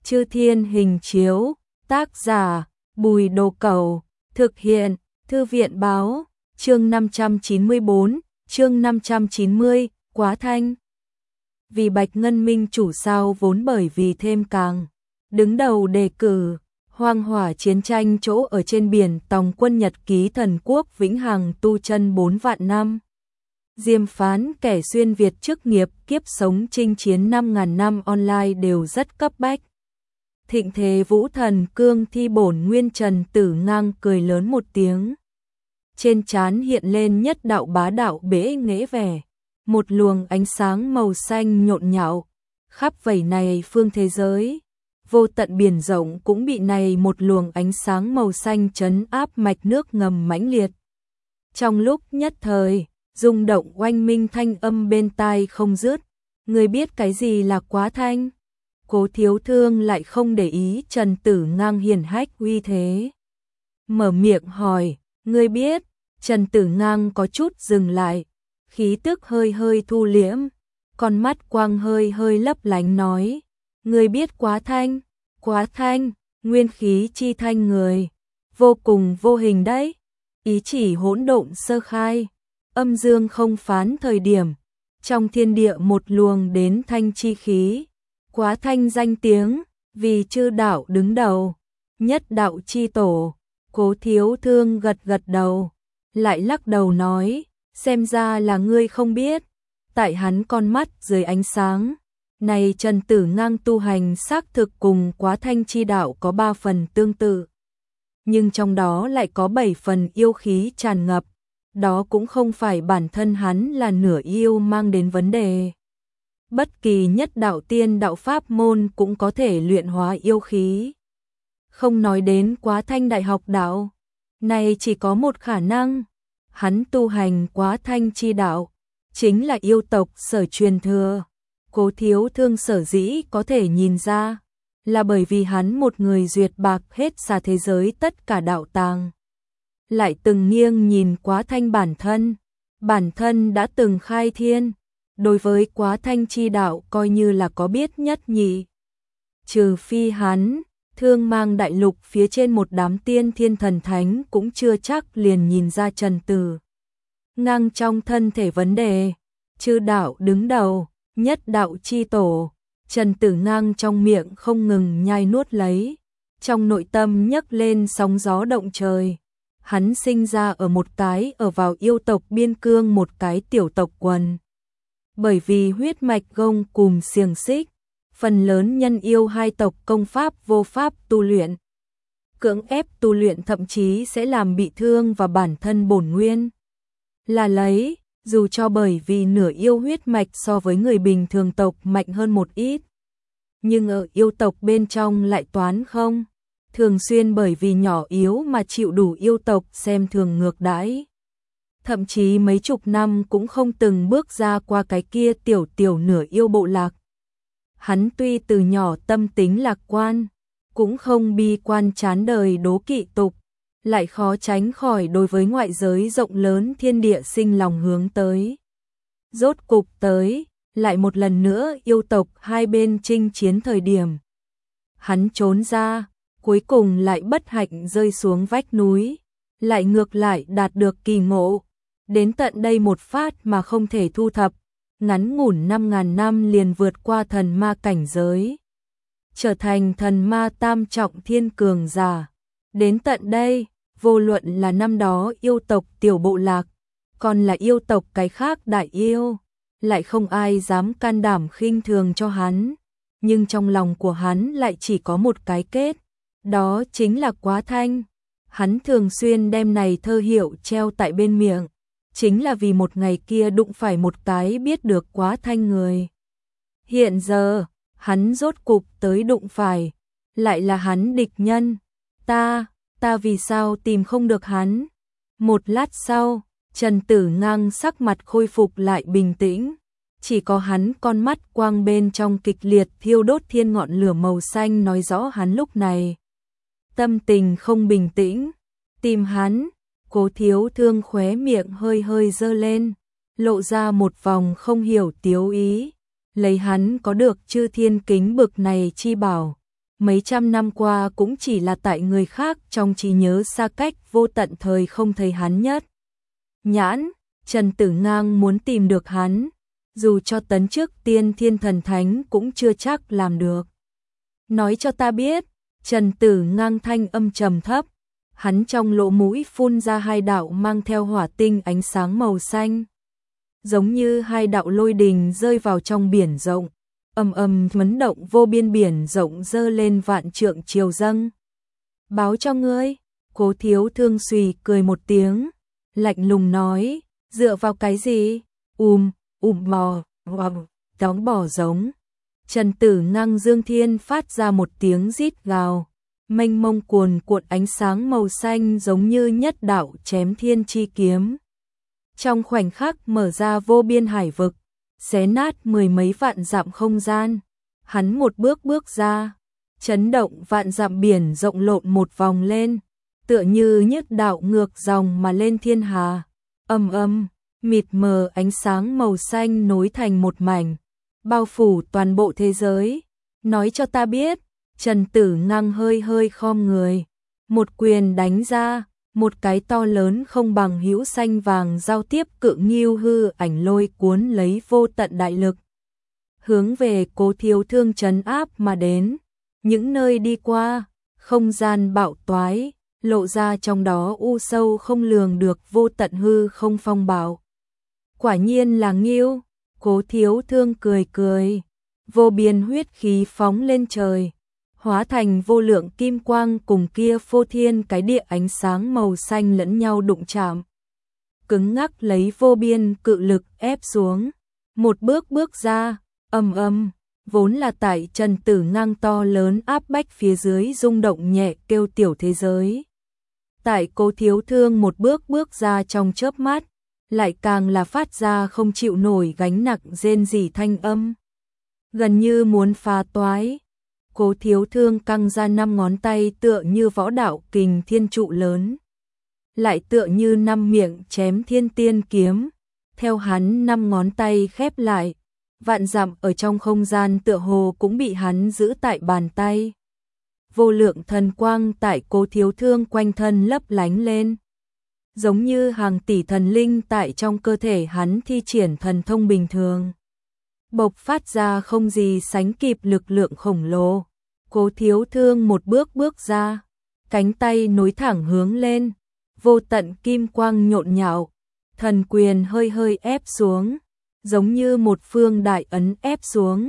Chư Thiên Hình Chiếu, tác giả, Bùi Đồ Cẩu, thực hiện, Thư viện Báo, chương 594, chương 590, Quá Thanh. Vì Bạch Ngân Minh chủ sao vốn bởi vì thêm càng, đứng đầu đề cử, hoang hỏa chiến tranh chỗ ở trên biển tòng quân nhật ký thần quốc vĩnh hằng tu chân 4 vạn năm. Diêm phán kẻ xuyên Việt chức nghiệp kiếp sống chinh chiến 5.000 năm online đều rất cấp bách. Thịnh thế vũ thần cương thi bổn nguyên Trần Tử Ngang cười lớn một tiếng. Trên trán hiện lên nhất đạo bá đạo bế nghệ vẻ. Một luồng ánh sáng màu xanh nhộn nhạo, khắp vảy này phương thế giới. Vô tận biển rộng cũng bị này một luồng ánh sáng màu xanh trấn áp mạch nước ngầm mãnh liệt. Trong lúc nhất thời, rung động oanh minh thanh âm bên tai không dứt. Người biết cái gì là Quá Thanh? Cố Thiếu Thương lại không để ý Trần Tử Ngang hiển hách uy thế. Mở miệng hỏi, ngươi biết? Trần Tử Ngang có chút dừng lại, khí tức hơi hơi thu liễm, con mắt quang hơi hơi lấp lánh nói, ngươi biết Quá Thanh? Quá Thanh, nguyên khí chi thanh người, vô cùng vô hình đấy, ý chỉ hỗn độn sơ khai, âm dương không phán thời điểm, trong thiên địa một luồng đến thanh chi khí. Quá Thanh danh tiếng, vì chư đạo đứng đầu, nhất đạo chi tổ. Cố Thiếu Thương gật gật đầu, lại lắc đầu nói, xem ra là ngươi không biết. Tại hắn con mắt dưới ánh sáng, này Trần Tử Ngang tu hành xác thực cùng Quá Thanh chi đạo có 3 phần tương tự, nhưng trong đó lại có 7 phần yêu khí tràn ngập, đó cũng không phải bản thân hắn là nửa yêu mang đến vấn đề. Bất kỳ nhất đạo tiên đạo pháp môn cũng có thể luyện hóa yêu khí. Không nói đến Quá Thanh đại học đạo, này chỉ có một khả năng, hắn tu hành Quá Thanh chi đạo, chính là yêu tộc sở truyền thừa. Cố Thiếu Thương sở dĩ có thể nhìn ra, là bởi vì hắn một người duyệt bạc hết xa thế giới tất cả đạo tàng. Lại từng nghiêng nhìn Quá Thanh bản thân đã từng khai thiên. Đối với Quá Thanh chi đạo coi như là có biết nhất nhị. Trừ phi hắn, Thương Mang đại lục phía trên một đám tiên thiên thần thánh cũng chưa chắc liền nhìn ra Trần Tử Ngang trong thân thể vấn đề. Chư đạo đứng đầu, nhất đạo chi tổ, Trần Tử Ngang trong miệng không ngừng nhai nuốt lấy. Trong nội tâm nhấc lên sóng gió động trời. Hắn sinh ra ở một cái ở vào yêu tộc biên cương một cái tiểu tộc quần. Bởi vì huyết mạch gông cùm xiềng xích, phần lớn nhân yêu hai tộc công pháp vô pháp tu luyện. Cưỡng ép tu luyện thậm chí sẽ làm bị thương và bản thân bổn nguyên. Là lấy, dù cho bởi vì nửa yêu huyết mạch so với người bình thường tộc mạnh hơn một ít. Nhưng ở yêu tộc bên trong lại toán không. Thường xuyên bởi vì nhỏ yếu mà chịu đủ yêu tộc xem thường ngược đãi. Thậm chí mấy chục năm cũng không từng bước ra qua cái kia tiểu nửa yêu bộ lạc. Hắn tuy từ nhỏ tâm tính lạc quan, cũng không bi quan chán đời đố kỵ tục, lại khó tránh khỏi đối với ngoại giới rộng lớn thiên địa sinh lòng hướng tới. Rốt cục tới, lại một lần nữa yêu tộc hai bên chinh chiến thời điểm. Hắn trốn ra, cuối cùng lại bất hạnh rơi xuống vách núi, lại ngược lại đạt được kỳ ngộ. Đến tận đây một phát mà không thể thu thập, ngắn ngủn 5.000 năm liền vượt qua thần ma cảnh giới. Trở thành thần ma tam trọng thiên cường giả. Đến tận đây, vô luận là năm đó yêu tộc tiểu bộ lạc, còn là yêu tộc cái khác đại yêu, lại không ai dám can đảm khinh thường cho hắn. Nhưng trong lòng của hắn lại chỉ có một cái kết, đó chính là Quá Thanh. Hắn thường xuyên đem này thơ hiệu treo tại bên miệng. Chính là vì một ngày kia đụng phải một cái biết được Quá Thanh người. Hiện giờ, hắn rốt cục tới đụng phải, lại là hắn địch nhân. Ta vì sao tìm không được hắn? Một lát sau, Trần Tử Ngang sắc mặt khôi phục lại bình tĩnh. Chỉ có hắn con mắt quang bên trong kịch liệt thiêu đốt thiên ngọn lửa màu xanh nói rõ hắn lúc này. Tâm tình không bình tĩnh, tìm hắn. Cố Thiếu Thương khóe miệng hơi hơi dơ lên, lộ ra một vòng không hiểu tiếu ý. Lấy hắn có được chư thiên kính bực này chi bảo, mấy trăm năm qua cũng chỉ là tại người khác trong trí nhớ xa cách vô tận thời không thấy hắn nhất. Nhãn, Trần Tử Ngang muốn tìm được hắn, dù cho tấn chức tiên thiên thần thánh cũng chưa chắc làm được. Nói cho ta biết, Trần Tử Ngang thanh âm trầm thấp, hắn trong lỗ mũi phun ra hai đạo mang theo hỏa tinh ánh sáng màu xanh. Giống như hai đạo lôi đình rơi vào trong biển rộng, ầm ầm chấn động vô biên biển rộng dơ lên vạn trượng triều dâng. Báo cho ngươi, Cố Thiếu Thương xùy cười một tiếng, lạnh lùng nói, dựa vào cái gì? Bò, đóng bò giống. Trần Tử Ngang Dương Thiên phát ra một tiếng rít gào, mênh mông cuồn cuộn ánh sáng màu xanh giống như nhất đạo chém thiên chi kiếm. Trong khoảnh khắc mở ra vô biên hải vực, xé nát mười mấy vạn dặm không gian. Hắn một bước bước ra, chấn động vạn dặm biển rộng lộn một vòng lên, tựa như nhất đạo ngược dòng mà lên thiên hà. Mịt mờ ánh sáng màu xanh nối thành một mảnh, bao phủ toàn bộ thế giới. Nói cho ta biết, Trần Tử Ngang hơi hơi khom người, một quyền đánh ra, một cái to lớn không bằng hữu xanh vàng giao tiếp cự nghiêu hư ảnh lôi cuốn lấy vô tận đại lực, hướng về Cố Thiếu Thương trấn áp mà đến. Những nơi đi qua, không gian bạo toái, lộ ra trong đó u sâu không lường được vô tận hư không phong bạo. Quả nhiên là nghiêu, Cố Thiếu Thương cười cười, vô biên huyết khí phóng lên trời, hóa thành vô lượng kim quang cùng kia phô thiên cái địa ánh sáng màu xanh lẫn nhau đụng chạm. Cứng ngắc lấy vô biên cự lực ép xuống, một bước bước ra, vốn là tại Trần Tử Ngang to lớn áp bách phía dưới rung động nhẹ kêu tiểu thế giới. Tại Cố Thiếu Thương một bước bước ra trong chớp mắt, lại càng là phát ra không chịu nổi gánh nặng rên rỉ thanh âm, gần như muốn phá toái. Cố Thiếu Thương căng ra 5 ngón tay tựa như võ đạo kình thiên trụ lớn, lại tựa như 5 miệng chém thiên tiên kiếm. Theo hắn 5 ngón tay khép lại, vạn dặm ở trong không gian tựa hồ cũng bị hắn giữ tại bàn tay. Vô lượng thần quang tại Cố Thiếu Thương quanh thân lấp lánh lên, giống như hàng tỷ thần linh tại trong cơ thể hắn thi triển thần thông bình thường, bộc phát ra không gì sánh kịp lực lượng khổng lồ. Cố Thiếu Thương một bước bước ra, cánh tay nối thẳng hướng lên, vô tận kim quang nhộn nhạo, thần quyền hơi hơi ép xuống, giống như một phương đại ấn ép xuống.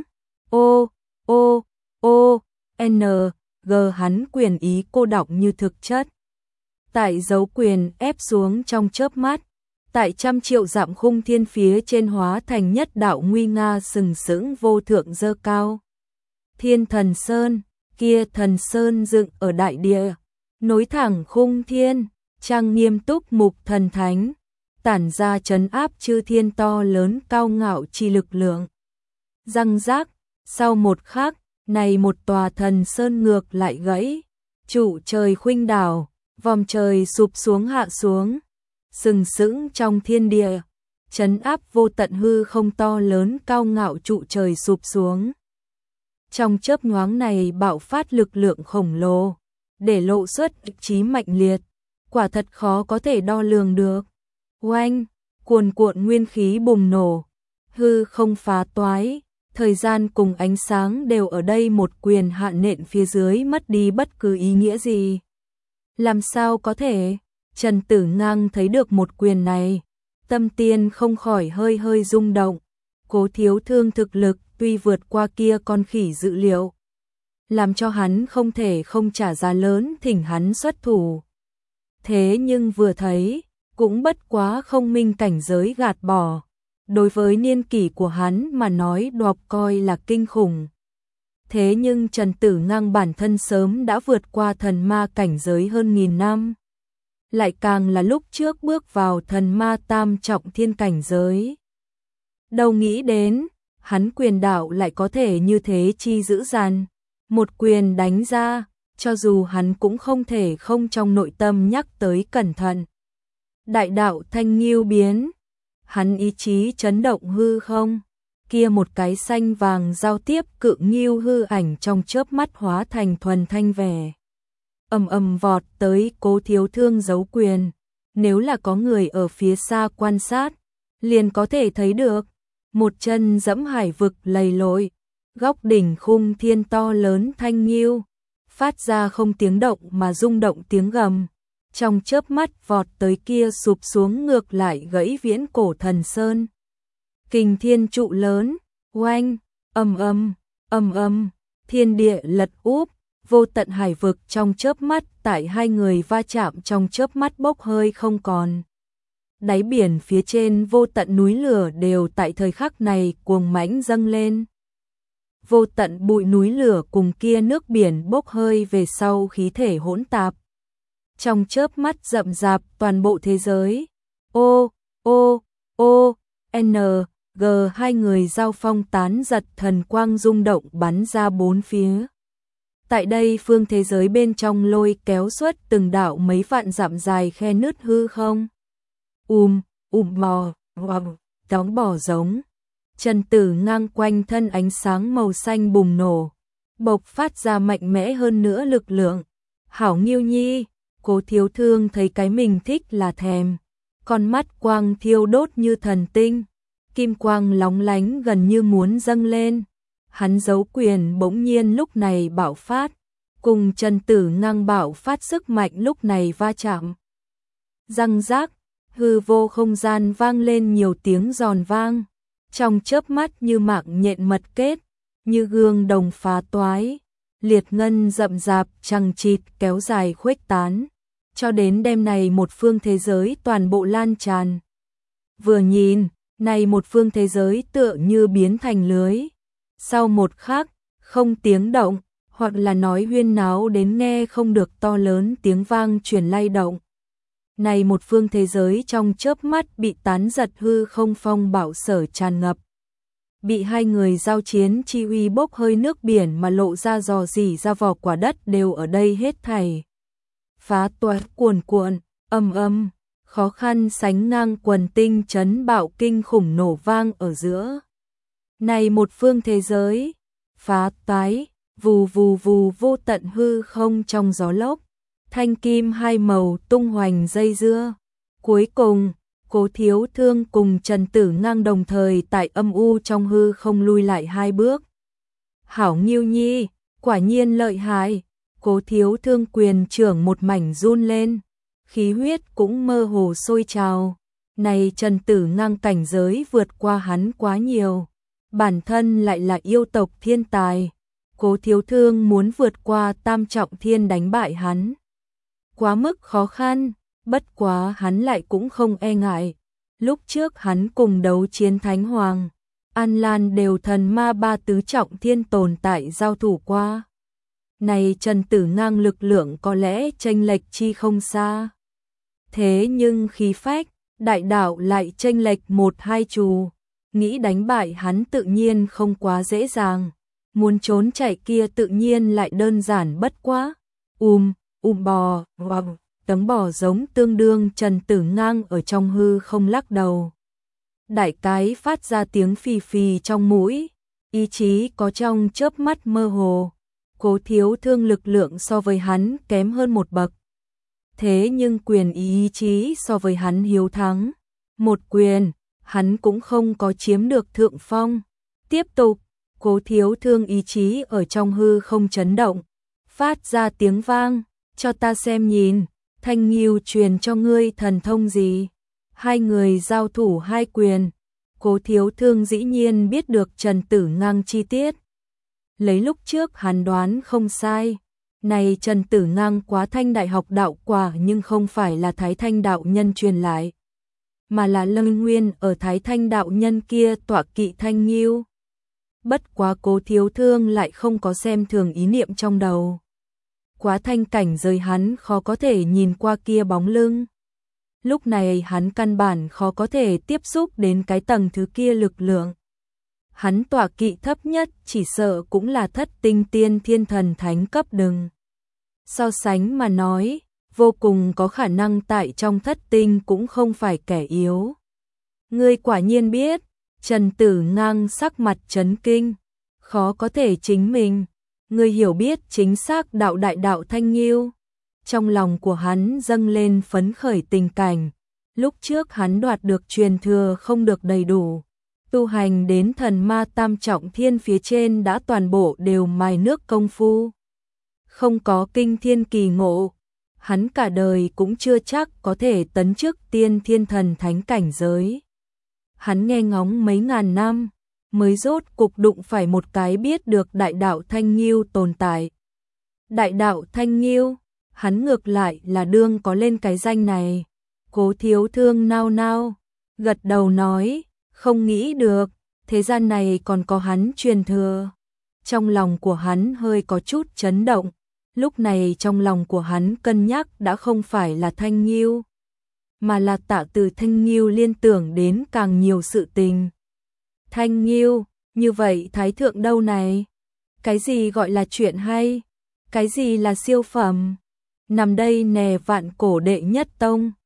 G hắn quyền ý cô đọng như thực chất. Tại dấu quyền ép xuống trong chớp mắt, tại trăm triệu dặm khung thiên phía trên hóa thành nhất đạo nguy nga sừng sững vô thượng dơ cao. Thiên Thần Sơn, kia thần sơn dựng ở đại địa, nối thẳng khung thiên, trang nghiêm túc mục thần thánh, tản ra trấn áp chư thiên to lớn cao ngạo chi lực lượng. Răng rác, sau một khắc, này một tòa thần sơn ngược lại gãy, trụ trời khuynh đảo, vòm trời sụp xuống hạ xuống, sừng sững trong thiên địa, trấn áp vô tận hư không to lớn cao ngạo trụ trời sụp xuống. Trong chớp nhoáng này bạo phát lực lượng khổng lồ, để lộ xuất chí mạnh liệt, quả thật khó có thể đo lường được. Oanh, cuồn cuộn nguyên khí bùng nổ, hư không phá toái, thời gian cùng ánh sáng đều ở đây một quyền hạ nện phía dưới mất đi bất cứ ý nghĩa gì. Làm sao có thể? Trần Tử Ngang thấy được một quyền này, tâm tiên không khỏi hơi hơi rung động. Cố Thiếu Thương thực lực tuy vượt qua kia con khỉ dự liệu, làm cho hắn không thể không trả giá lớn thỉnh hắn xuất thủ. Thế nhưng vừa thấy, cũng bất quá không minh cảnh giới gạt bỏ. Đối với niên kỷ của hắn mà nói đoạt coi là kinh khủng. Thế nhưng Trần Tử Ngang bản thân sớm đã vượt qua thần ma cảnh giới hơn 1000 năm. Lại càng là lúc trước bước vào thần ma tam trọng thiên cảnh giới. Đâu nghĩ đến, hắn quyền đạo lại có thể như thế chi dữ dằn. Một quyền đánh ra, cho dù hắn cũng không thể không trong nội tâm nhắc tới cẩn thận. Đại đạo thanh nghiêu biến, hắn ý chí chấn động hư không, kia một cái xanh vàng giao tiếp cự nghiêu hư ảnh trong chớp mắt hóa thành thuần thanh vẻ. Ầm ầm vọt tới Cố Thiếu Thương giấu quyền, nếu là có người ở phía xa quan sát, liền có thể thấy được, một chân dẫm hải vực lầy lội, góc đỉnh khung thiên to lớn thanh nghiêu, phát ra không tiếng động mà rung động tiếng gầm, trong chớp mắt vọt tới kia sụp xuống ngược lại gãy viễn cổ thần sơn. Kình thiên trụ lớn, oanh, ầm ầm, thiên địa lật úp, vô tận hải vực trong chớp mắt tại hai người va chạm trong chớp mắt bốc hơi không còn. Đáy biển phía trên vô tận núi lửa đều tại thời khắc này cuồng mãnh dâng lên. Vô tận bụi núi lửa cùng kia nước biển bốc hơi về sau khí thể hỗn tạp. Trong chớp mắt rậm rạp toàn bộ thế giới. G hai người giao phong tán giật thần quang rung động bắn ra bốn phía. Tại đây phương thế giới bên trong lôi kéo xuất từng đạo mấy vạn dặm dài khe nứt hư không. Bò, đóng bò giống. Trần Tử ngang quanh thân ánh sáng màu xanh bùng nổ, bộc phát ra mạnh mẽ hơn nữa lực lượng. Hảo Nghiêu Nhi, Cố Thiếu Thương thấy cái mình thích là thèm, con mắt quang thiêu đốt như thần tinh, kim quang lóng lánh gần như muốn dâng lên. Hắn giấu quyền bỗng nhiên lúc này bạo phát, cùng Trần Tử ngang bạo phát sức mạnh lúc này va chạm. Răng rác, hư vô không gian vang lên nhiều tiếng giòn vang, trong chớp mắt như mạng nhện mật kết, như gương đồng phá toái, liệt ngân rậm rạp chằng chịt kéo dài khuếch tán, cho đến đêm này một phương thế giới toàn bộ lan tràn. Vừa nhìn, này một phương thế giới tựa như biến thành lưới. Sau một khắc, không tiếng động, hoặc là nói huyên náo đến nghe không được to lớn tiếng vang truyền lay động. Này một phương thế giới trong chớp mắt bị tán giật hư không phong bạo sở tràn ngập. Bị hai người giao chiến chi uy bốc hơi nước biển mà lộ ra dò dỉ ra vỏ quả đất đều ở đây hết thảy. Phá toái cuồn cuộn, ầm, khó khăn sánh ngang quần tinh chấn bạo kinh khủng nổ vang ở giữa. Này một phương thế giới, phá toái, vù vù vù vô tận hư không trong gió lốc. Thanh kim hai màu tung hoành dây dưa. Cuối cùng, Cố Thiếu Thương cùng Trần Tử ngang đồng thời tại âm u trong hư không lui lại hai bước. Hảo Nghiêu Nhi, quả nhiên lợi hại. Cố Thiếu Thương quyền trưởng một mảnh run lên, khí huyết cũng mơ hồ sôi trào. Này Trần Tử ngang cảnh giới vượt qua hắn quá nhiều, bản thân lại là yêu tộc thiên tài. Cố Thiếu Thương muốn vượt qua tam trọng thiên đánh bại hắn, quá mức khó khăn, bất quá hắn lại cũng không e ngại. Lúc trước hắn cùng đấu chiến Thánh Hoàng, An Lan đều thần ma ba tứ trọng thiên tồn tại giao thủ qua. Này Trần Tử ngang lực lượng có lẽ chênh lệch chi không xa. Thế nhưng khí phách, đại đạo lại chênh lệch một hai trù, nghĩ đánh bại hắn tự nhiên không quá dễ dàng. Muốn trốn chạy kia tự nhiên lại đơn giản bất quá. Bò, tấm bò giống tương đương Trần Tử ngang ở trong hư không lắc đầu. Đại cái phát ra tiếng phì phì trong mũi, ý chí có trong chớp mắt mơ hồ. Cố Thiếu Thương lực lượng so với hắn kém hơn một bậc. Thế nhưng quyền ý chí so với hắn hiếu thắng. Một quyền, hắn cũng không có chiếm được thượng phong. Tiếp tục, Cố Thiếu Thương ý chí ở trong hư không chấn động, phát ra tiếng vang, cho ta xem nhìn, Thanh Nghiêu truyền cho ngươi thần thông gì. Hai người giao thủ hai quyền, Cố Thiếu Thương dĩ nhiên biết được Trần Tử ngang chi tiết. Lấy lúc trước hắn đoán không sai, này Trần Tử ngang quá thanh đại học đạo quả nhưng không phải là Thái Thanh đạo nhân truyền lại, mà là Lân Nguyên ở Thái Thanh đạo nhân kia tọa kỵ Thanh Nghiêu. Bất quá Cố Thiếu Thương lại không có xem thường ý niệm trong đầu. Quá thanh cảnh giới hắn khó có thể nhìn qua kia bóng lưng. Lúc này hắn căn bản khó có thể tiếp xúc đến cái tầng thứ kia lực lượng. Hắn tọa kỵ thấp nhất chỉ sợ cũng là thất tinh tiên thiên thần thánh cấp đừng. So sánh mà nói, vô cùng có khả năng tại trong thất tinh cũng không phải kẻ yếu. Ngươi quả nhiên biết, Trần Tử Ngang sắc mặt chấn kinh, khó có thể chính mình, người hiểu biết chính xác đại đạo Thanh Nghiêu. Trong lòng của hắn dâng lên phấn khởi tình cảnh, lúc trước hắn đoạt được truyền thừa không được đầy đủ, tu hành đến thần ma tam trọng thiên phía trên đã toàn bộ đều mài nước công phu. Không có kinh thiên kỳ ngộ, hắn cả đời cũng chưa chắc có thể tấn chức tiên thiên thần thánh cảnh giới. Hắn nghe ngóng mấy ngàn năm, mới rốt cục đụng phải một cái biết được đại đạo Thanh Nghiêu tồn tại. Đại đạo Thanh Nghiêu, hắn ngược lại là đương có lên cái danh này. Cố Thiếu Thương nao nao, gật đầu nói, không nghĩ được, thế gian này còn có hắn truyền thừa. Trong lòng của hắn hơi có chút chấn động, lúc này trong lòng của hắn cân nhắc đã không phải là Thanh Nghiêu, mà là Tạ từ Thanh Nghiêu liên tưởng đến càng nhiều sự tình. Thanh Nghiêu, như vậy Thái Thượng đâu này? Cái gì gọi là chuyện hay? Cái gì là siêu phẩm? Nằm đây nè Vạn Cổ đệ nhất tông.